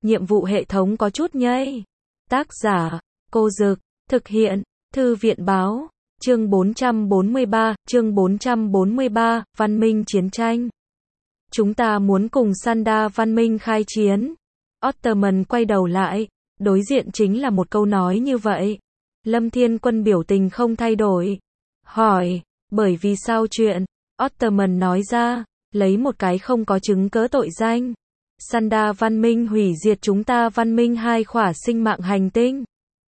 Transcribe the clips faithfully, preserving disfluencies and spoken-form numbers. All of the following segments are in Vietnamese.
nhiệm vụ hệ thống có chút nhây. Tác giả, Cô Dực, thực hiện, Thư viện Báo, chương bốn trăm bốn mươi ba, chương bốn trăm bốn mươi ba, Văn minh chiến tranh. Chúng ta muốn cùng Sanda văn minh khai chiến. Ottoman quay đầu lại, đối diện chính là một câu nói như vậy. Lâm Thiên Quân biểu tình không thay đổi. Hỏi, bởi vì sao chuyện? Ottoman nói ra, lấy một cái không có chứng cớ tội danh. Sanda văn minh hủy diệt chúng ta văn minh hai khỏa sinh mạng hành tinh.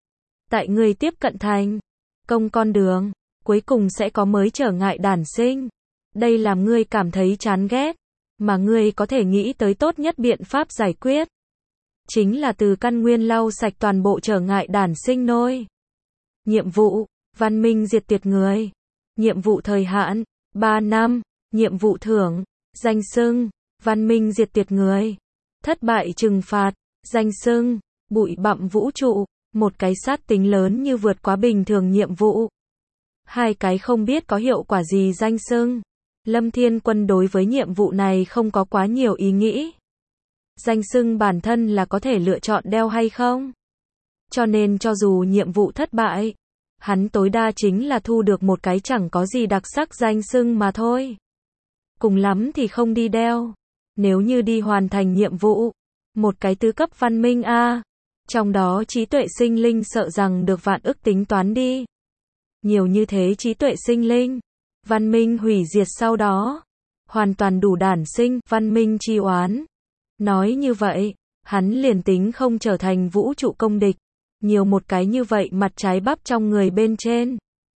Tại người tiếp cận thành công con đường, cuối cùng sẽ có mới trở ngại đản sinh. Đây làm ngươi cảm thấy chán ghét, mà ngươi có thể nghĩ tới tốt nhất biện pháp giải quyết. Chính là từ căn nguyên lau sạch toàn bộ trở ngại đản sinh nôi. Nhiệm vụ, văn minh diệt tuyệt người. Nhiệm vụ thời hạn, ba năm. Nhiệm vụ thưởng, danh xưng, văn minh diệt tuyệt người. Thất bại trừng phạt, danh xưng, bụi bặm vũ trụ. Một cái sát tính lớn như vượt quá bình thường nhiệm vụ. Hai cái không biết có hiệu quả gì danh xưng. Lâm Thiên Quân đối với nhiệm vụ này không có quá nhiều ý nghĩ. Danh xưng bản thân là có thể lựa chọn đeo hay không. Cho nên cho dù nhiệm vụ thất bại, hắn tối đa chính là thu được một cái chẳng có gì đặc sắc danh xưng mà thôi. Cùng lắm thì không đi đeo. Nếu như đi hoàn thành nhiệm vụ, một cái tứ cấp văn minh A, trong đó trí tuệ sinh linh sợ rằng được vạn ức tính toán đi. Nhiều như thế trí tuệ sinh linh, văn minh hủy diệt sau đó, hoàn toàn đủ đản sinh, văn minh chi oán. Nói như vậy, hắn liền tính không trở thành vũ trụ công địch, nhiều một cái như vậy mặt trái bắp trong người bên trên.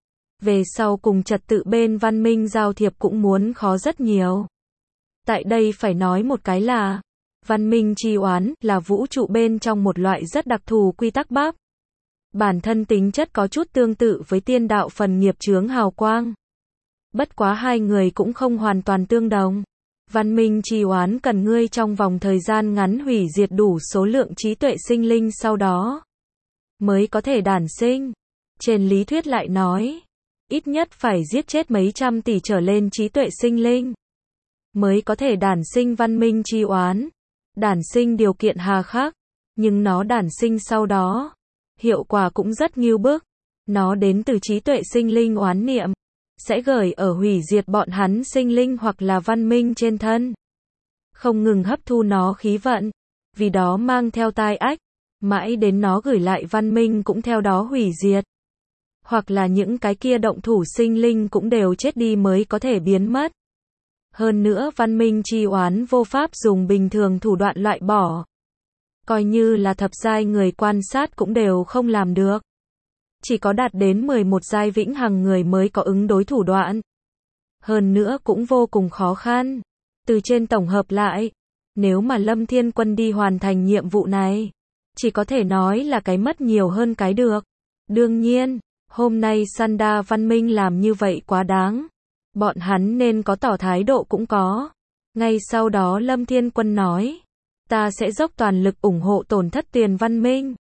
Về sau cùng trật tự bên văn minh giao thiệp cũng muốn khó rất nhiều. Tại đây phải nói một cái là, văn minh chi oán là vũ trụ bên trong một loại rất đặc thù quy tắc bắp. Bản thân tính chất có chút tương tự với tiên đạo phần nghiệp chướng hào quang. Bất quá hai người cũng không hoàn toàn tương đồng. Văn minh chi oán cần ngươi trong vòng thời gian ngắn hủy diệt đủ số lượng trí tuệ sinh linh sau đó mới có thể đản sinh. Trên lý thuyết lại nói, ít nhất phải giết chết mấy trăm tỷ trở lên trí tuệ sinh linh mới có thể đản sinh văn minh chi oán. Đản sinh điều kiện hà khắc, nhưng nó đản sinh sau đó, hiệu quả cũng rất nghiêu bức. Nó đến từ trí tuệ sinh linh oán niệm, sẽ gửi ở hủy diệt bọn hắn sinh linh hoặc là văn minh trên thân. Không ngừng hấp thu nó khí vận, vì đó mang theo tai ách, mãi đến nó gửi lại văn minh cũng theo đó hủy diệt. Hoặc là những cái kia động thủ sinh linh cũng đều chết đi mới có thể biến mất. Hơn nữa văn minh chi oán vô pháp dùng bình thường thủ đoạn loại bỏ. Coi như là thập giai người quan sát cũng đều không làm được. Chỉ có đạt đến mười một giai vĩnh hằng người mới có ứng đối thủ đoạn. Hơn nữa cũng vô cùng khó khăn. Từ trên tổng hợp lại, nếu mà Lâm Thiên Quân đi hoàn thành nhiệm vụ này, chỉ có thể nói là cái mất nhiều hơn cái được. Đương nhiên, hôm nay Sanda văn minh làm như vậy quá đáng. Bọn hắn nên có tỏ thái độ cũng có. Ngay sau đó Lâm Thiên Quân nói, ta sẽ dốc toàn lực ủng hộ tổn thất tiền văn minh.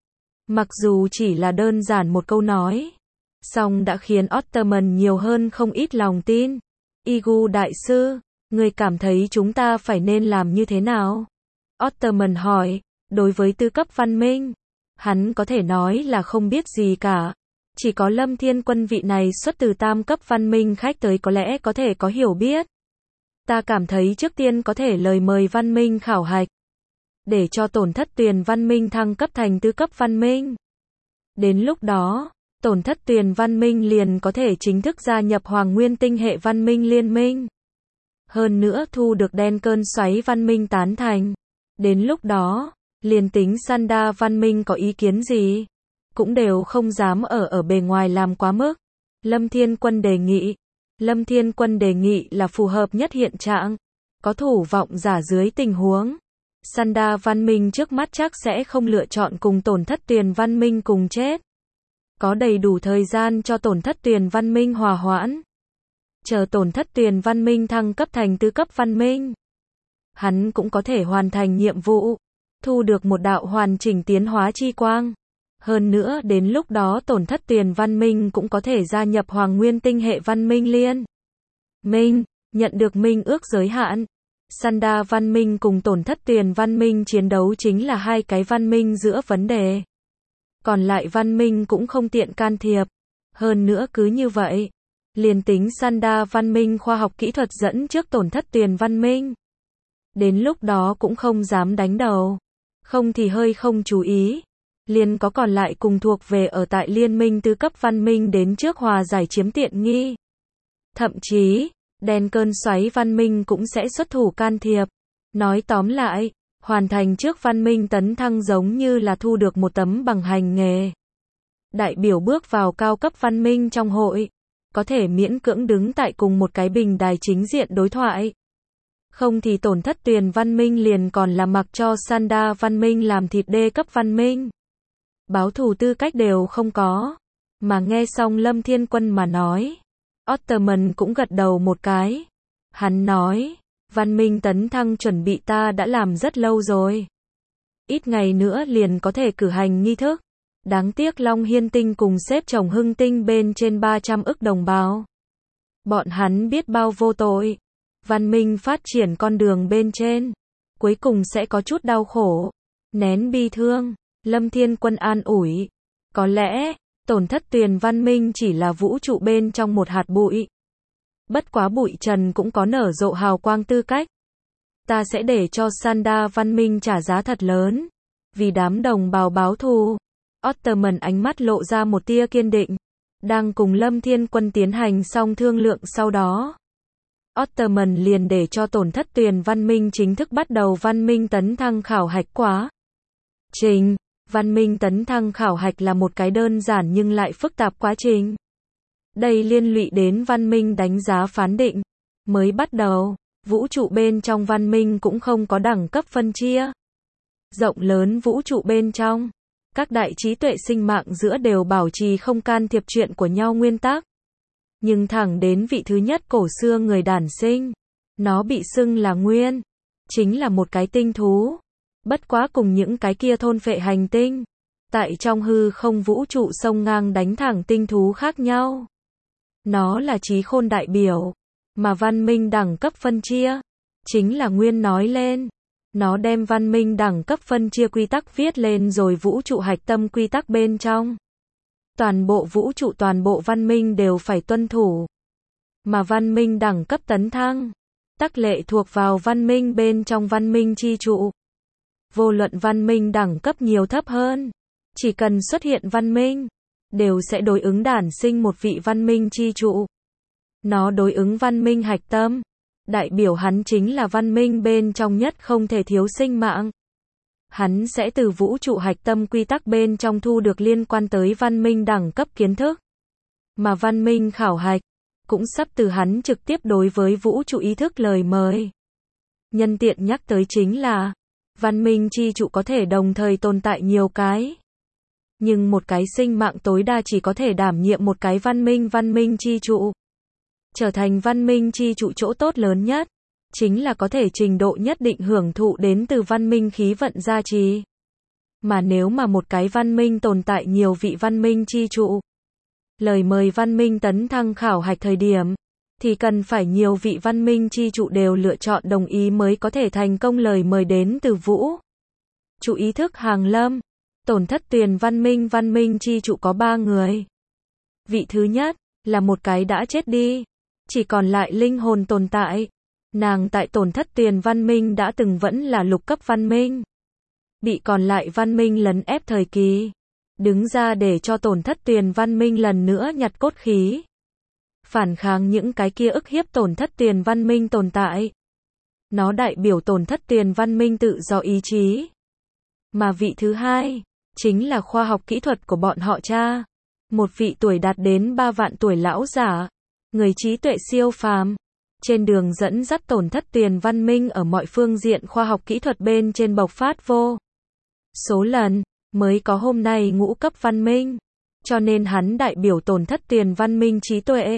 Mặc dù chỉ là đơn giản một câu nói, song đã khiến Ottoman nhiều hơn không ít lòng tin. Igu đại sư, người cảm thấy chúng ta phải nên làm như thế nào? Ottoman hỏi, đối với tư cấp văn minh, hắn có thể nói là không biết gì cả. Chỉ có Lâm Thiên Quân vị này xuất từ tam cấp văn minh khách tới có lẽ có thể có hiểu biết. Ta cảm thấy trước tiên có thể lời mời văn minh khảo hạch, để cho tổn thất tuyền văn minh thăng cấp thành tứ cấp văn minh. Đến lúc đó, tổn thất tuyền văn minh liền có thể chính thức gia nhập Hoàng Nguyên tinh hệ văn minh liên minh. Hơn nữa thu được đen cơn xoáy văn minh tán thành. Đến lúc đó, liền tính Sanda văn minh có ý kiến gì, cũng đều không dám ở ở bề ngoài làm quá mức. Lâm Thiên Quân đề nghị. Lâm Thiên Quân đề nghị là phù hợp nhất hiện trạng. Có thủ vọng giả dưới tình huống, Sanda văn minh trước mắt chắc sẽ không lựa chọn cùng tổn thất tuyền văn minh cùng chết. Có đầy đủ thời gian cho tổn thất tuyền văn minh hòa hoãn. Chờ tổn thất tuyền văn minh thăng cấp thành tứ cấp văn minh, hắn cũng có thể hoàn thành nhiệm vụ, thu được một đạo hoàn chỉnh tiến hóa chi quang. Hơn nữa đến lúc đó tổn thất tuyền văn minh cũng có thể gia nhập Hoàng Nguyên tinh hệ văn minh liên minh, nhận được minh ước giới hạn. Sanda văn minh cùng tổn thất tuyền văn minh chiến đấu chính là hai cái văn minh giữa vấn đề. Còn lại văn minh cũng không tiện can thiệp. Hơn nữa cứ như vậy, liền tính Sanda văn minh khoa học kỹ thuật dẫn trước tổn thất tuyền văn minh. Đến lúc đó cũng không dám đánh đầu. Không thì hơi không chú ý. Liền có còn lại cùng thuộc về ở tại liên minh tứ cấp văn minh đến trước hòa giải chiếm tiện nghi. Thậm chí, đen cơn xoáy văn minh cũng sẽ xuất thủ can thiệp. Nói tóm lại, hoàn thành trước văn minh tấn thăng giống như là thu được một tấm bằng hành nghề. Đại biểu bước vào cao cấp văn minh trong hội, có thể miễn cưỡng đứng tại cùng một cái bình đài chính diện đối thoại. Không thì tổn thất tuyền văn minh liền còn là mặc cho Sanda văn minh làm thịt đê cấp văn minh. Báo thù tư cách đều không có. Mà nghe xong Lâm Thiên Quân mà nói, Ottoman cũng gật đầu một cái. Hắn nói, văn minh tấn thăng chuẩn bị ta đã làm rất lâu rồi. Ít ngày nữa liền có thể cử hành nghi thức. Đáng tiếc Long Hiên Tinh cùng xếp chồng Hưng Tinh bên trên ba trăm ức đồng bào. Bọn hắn biết bao vô tội. Văn minh phát triển con đường bên trên. Cuối cùng sẽ có chút đau khổ. Nén bi thương. Lâm Thiên Quân an ủi. Có lẽ, tổn thất tuyền văn minh chỉ là vũ trụ bên trong một hạt bụi. Bất quá bụi trần cũng có nở rộ hào quang tư cách. Ta sẽ để cho Sanda văn minh trả giá thật lớn. Vì đám đồng bào báo thù. Ottoman ánh mắt lộ ra một tia kiên định. Đang cùng Lâm Thiên Quân tiến hành xong thương lượng sau đó. Ottoman liền để cho tổn thất tuyền văn minh chính thức bắt đầu văn minh tấn thăng khảo hạch quá trình. Văn minh tấn thăng khảo hạch là một cái đơn giản nhưng lại phức tạp quá trình. Đây liên lụy đến văn minh đánh giá phán định. Mới bắt đầu, vũ trụ bên trong văn minh cũng không có đẳng cấp phân chia. Rộng lớn vũ trụ bên trong, các đại trí tuệ sinh mạng giữa đều bảo trì không can thiệp chuyện của nhau nguyên tắc. Nhưng thẳng đến vị thứ nhất cổ xưa người đản sinh, nó bị xưng là Nguyên, chính là một cái tinh thú. Bất quá cùng những cái kia thôn phệ hành tinh, tại trong hư không vũ trụ sông ngang đánh thẳng tinh thú khác nhau. Nó là trí khôn đại biểu, mà văn minh đẳng cấp phân chia, chính là Nguyên nói lên. Nó đem văn minh đẳng cấp phân chia quy tắc viết lên rồi vũ trụ hạch tâm quy tắc bên trong. Toàn bộ vũ trụ toàn bộ văn minh đều phải tuân thủ. Mà văn minh đẳng cấp tấn thăng, tắc lệ thuộc vào văn minh bên trong văn minh chi trụ. Vô luận văn minh đẳng cấp nhiều thấp hơn, chỉ cần xuất hiện văn minh, đều sẽ đối ứng đản sinh một vị văn minh chi trụ. Nó đối ứng văn minh hạch tâm, đại biểu hắn chính là văn minh bên trong nhất không thể thiếu sinh mạng. Hắn sẽ từ vũ trụ hạch tâm quy tắc bên trong thu được liên quan tới văn minh đẳng cấp kiến thức. Mà văn minh khảo hạch, cũng sắp từ hắn trực tiếp đối với vũ trụ ý thức lời mời. Nhân tiện nhắc tới chính là, văn minh chi trụ có thể đồng thời tồn tại nhiều cái. Nhưng một cái sinh mạng tối đa chỉ có thể đảm nhiệm một cái văn minh văn minh chi trụ. Trở thành văn minh chi trụ chỗ tốt lớn nhất, chính là có thể trình độ nhất định hưởng thụ đến từ văn minh khí vận gia trì. Mà nếu mà một cái văn minh tồn tại nhiều vị văn minh chi trụ, lời mời văn minh tấn thăng khảo hạch thời điểm, thì cần phải nhiều vị văn minh chi trụ đều lựa chọn đồng ý mới có thể thành công lời mời đến từ vũ trụ ý thức hàng lâm. Tổn thất tuyền văn minh văn minh chi trụ có ba người. Vị thứ nhất, là một cái đã chết đi, chỉ còn lại linh hồn tồn tại. Nàng tại tổn thất tuyền văn minh đã từng vẫn là lục cấp văn minh. Bị còn lại văn minh lấn ép thời kỳ. Đứng ra để cho tổn thất tuyền văn minh lần nữa nhặt cốt khí. Phản kháng những cái kia ức hiếp tổn thất tuyền văn minh tồn tại. Nó đại biểu tổn thất tuyền văn minh tự do ý chí. Mà vị thứ hai, chính là khoa học kỹ thuật của bọn họ cha. Một vị tuổi đạt đến ba vạn tuổi lão giả. Người trí tuệ siêu phàm. Trên đường dẫn dắt tổn thất tuyền văn minh ở mọi phương diện khoa học kỹ thuật bên trên bộc phát vô số lần, mới có hôm nay ngũ cấp văn minh. Cho nên hắn đại biểu tổn thất tuyền văn minh trí tuệ.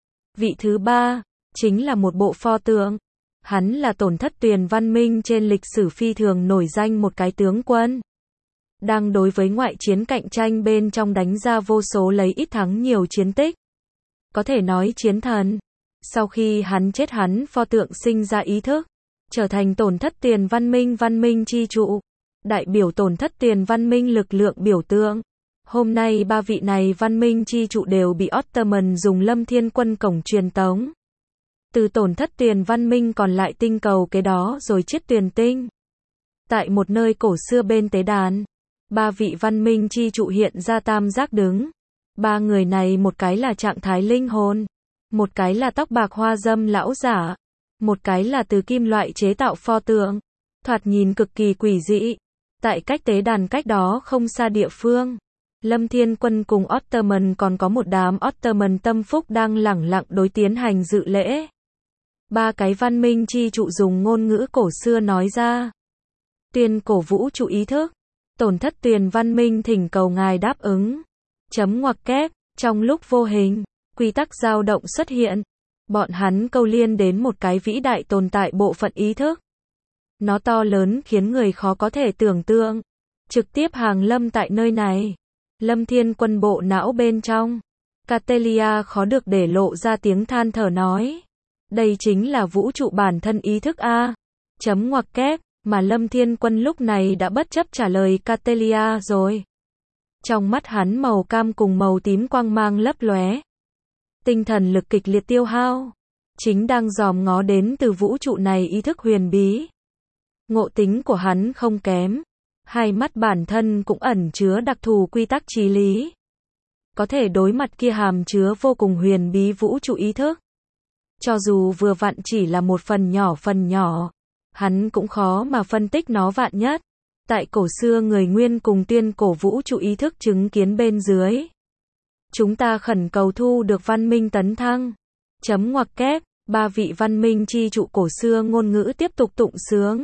Vị thứ ba, chính là một bộ pho tượng. Hắn là tổn thất tuyền văn minh trên lịch sử phi thường nổi danh một cái tướng quân. Đang đối với ngoại chiến cạnh tranh bên trong đánh ra vô số lấy ít thắng nhiều chiến tích. Có thể nói chiến thần. Sau khi hắn chết hắn pho tượng sinh ra ý thức. trở thành tổn thất tiền văn minh văn minh chi trụ, đại biểu tổn thất tiền văn minh lực lượng biểu tượng. Hôm nay ba vị này văn minh chi trụ đều bị Ottoman dùng Lâm Thiên Quân cổng truyền tống. Từ tổn thất tiền văn minh còn lại tinh cầu kế đó rồi chiết tuyền tinh. Tại một nơi cổ xưa bên tế đàn, ba vị văn minh chi trụ hiện ra tam giác đứng. Ba người này một cái là trạng thái linh hồn, một cái là tóc bạc hoa dâm lão giả, một cái là từ kim loại chế tạo pho tượng, thoạt nhìn cực kỳ quỷ dị. Tại cách tế đàn cách đó không xa địa phương, Lâm Thiên Quân cùng Ottoman còn có một đám Ottoman tâm phúc đang lẳng lặng đối tiến hành dự lễ. Ba cái văn minh chi trụ dùng ngôn ngữ cổ xưa nói ra. Tuyên cổ vũ trụ ý thức, tổn thất tuyền văn minh thỉnh cầu ngài đáp ứng. Chấm ngoặc kép, trong lúc vô hình, quy tắc dao động xuất hiện. Bọn hắn câu liên đến một cái vĩ đại tồn tại bộ phận ý thức. Nó to lớn khiến người khó có thể tưởng tượng. Trực tiếp hàng lâm tại nơi này. Lâm Thiên Quân bộ não bên trong. Catelia khó được để lộ ra tiếng than thở nói. Đây chính là vũ trụ bản thân ý thức A. Chấm ngoặc kép, mà Lâm Thiên Quân lúc này đã bất chấp trả lời Catelia rồi. Trong mắt hắn màu cam cùng màu tím quang mang lấp lóe. Tinh thần lực kịch liệt tiêu hao. Chính đang dòm ngó đến từ vũ trụ này ý thức huyền bí. Ngộ tính của hắn không kém. Hai mắt bản thân cũng ẩn chứa đặc thù quy tắc trí lý. Có thể đối mặt kia hàm chứa vô cùng huyền bí vũ trụ ý thức. Cho dù vừa vặn chỉ là một phần nhỏ phần nhỏ, hắn cũng khó mà phân tích nó vạn nhất. Tại cổ xưa người Nguyên cùng tuyên cổ vũ trụ ý thức chứng kiến bên dưới. Chúng ta khẩn cầu thu được văn minh tấn thăng. Chấm ngoặc kép, ba vị văn minh chi trụ cổ xưa ngôn ngữ tiếp tục tụng sướng.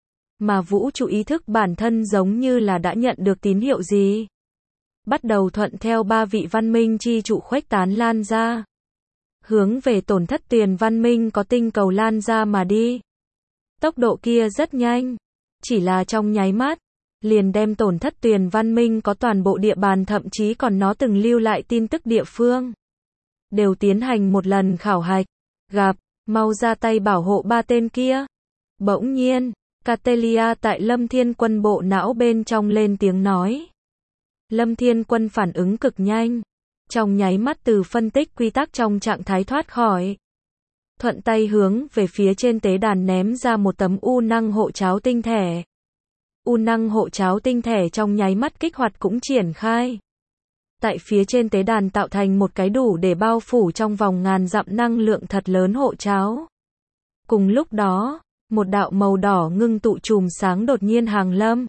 Mà vũ trụ ý thức bản thân giống như là đã nhận được tín hiệu gì. Bắt đầu thuận theo ba vị văn minh chi trụ khuếch tán lan ra. Hướng về tổn thất tiền văn minh có tinh cầu lan ra mà đi. Tốc độ kia rất nhanh. Chỉ là trong nháy mắt. Liền đem tổn thất tiền văn minh có toàn bộ địa bàn thậm chí còn nó từng lưu lại tin tức địa phương. Đều tiến hành một lần khảo hạch. Gặp, mau ra tay bảo hộ ba tên kia. Bỗng nhiên. Catelia tại Lâm Thiên Quân bộ não bên trong lên tiếng nói. Lâm Thiên Quân phản ứng cực nhanh. Trong nháy mắt từ phân tích quy tắc trong trạng thái thoát khỏi. Thuận tay hướng về phía trên tế đàn ném ra một tấm u năng hộ cháo tinh thể. U năng hộ cháo tinh thể trong nháy mắt kích hoạt cũng triển khai. Tại phía trên tế đàn tạo thành một cái đủ để bao phủ trong vòng ngàn dặm năng lượng thật lớn hộ cháo. Cùng lúc đó, một đạo màu đỏ ngưng tụ chùm sáng đột nhiên hàng lâm.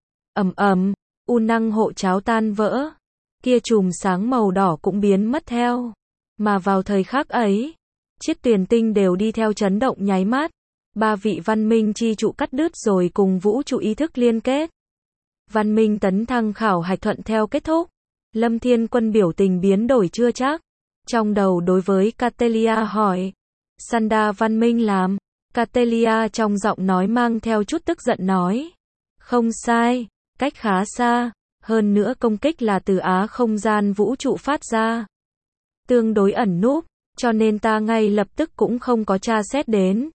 Ầm ầm, u năng hộ cháo tan vỡ. Kia chùm sáng màu đỏ cũng biến mất theo. Mà vào thời khắc ấy, chiếc tuyền tinh đều đi theo chấn động nháy mắt. Ba vị văn minh chi trụ cắt đứt rồi cùng vũ trụ ý thức liên kết. Văn minh tấn thăng khảo hạch thuận theo kết thúc. Lâm Thiên Quân biểu tình biến đổi chưa chắc. Trong đầu đối với Catelia hỏi. Sanda văn minh làm. Catelia trong giọng nói mang theo chút tức giận nói. Không sai, cách khá xa. Hơn nữa công kích là từ á không gian vũ trụ phát ra. Tương đối ẩn núp, cho nên ta ngay lập tức cũng không có tra xét đến.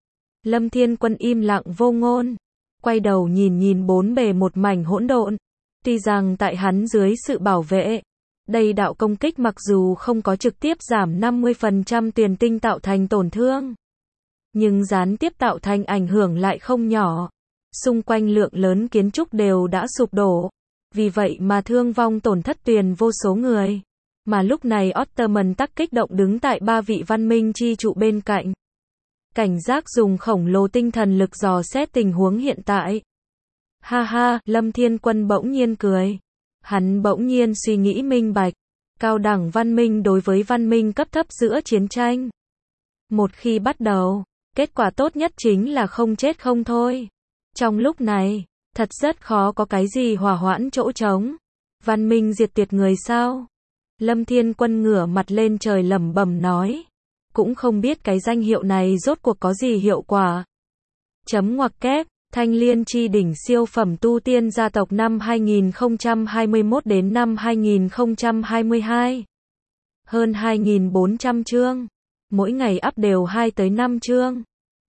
Lâm Thiên Quân im lặng vô ngôn. Quay đầu nhìn nhìn bốn bề một mảnh hỗn độn. Tuy rằng tại hắn dưới sự bảo vệ, đây đạo công kích mặc dù không có trực tiếp giảm năm mươi phần trăm tiền tinh tạo thành tổn thương. Nhưng gián tiếp tạo thành ảnh hưởng lại không nhỏ. Xung quanh lượng lớn kiến trúc đều đã sụp đổ. Vì vậy mà thương vong tổn thất tiền vô số người. Mà lúc này Ottoman tắc kích động đứng tại ba vị văn minh chi trụ bên cạnh. Cảnh giác dùng khổng lồ tinh thần lực dò xét tình huống hiện tại. Ha ha, Lâm Thiên Quân bỗng nhiên cười. Hắn bỗng nhiên suy nghĩ minh bạch. Cao đẳng văn minh đối với văn minh cấp thấp giữa chiến tranh. Một khi bắt đầu, kết quả tốt nhất chính là không chết không thôi. Trong lúc này, thật rất khó có cái gì hòa hoãn chỗ trống. Văn minh diệt tuyệt người sao? Lâm Thiên Quân ngửa mặt lên trời lẩm bẩm nói. Cũng không biết cái danh hiệu này rốt cuộc có gì hiệu quả. Chấm ngoặc kép, Thanh Liên chi đỉnh siêu phẩm tu tiên gia tộc năm hai nghìn không trăm hai mươi mốt đến năm hai nghìn không trăm hai mươi hai. Hơn hai nghìn bốn trăm chương. Mỗi ngày up đều hai tới năm chương.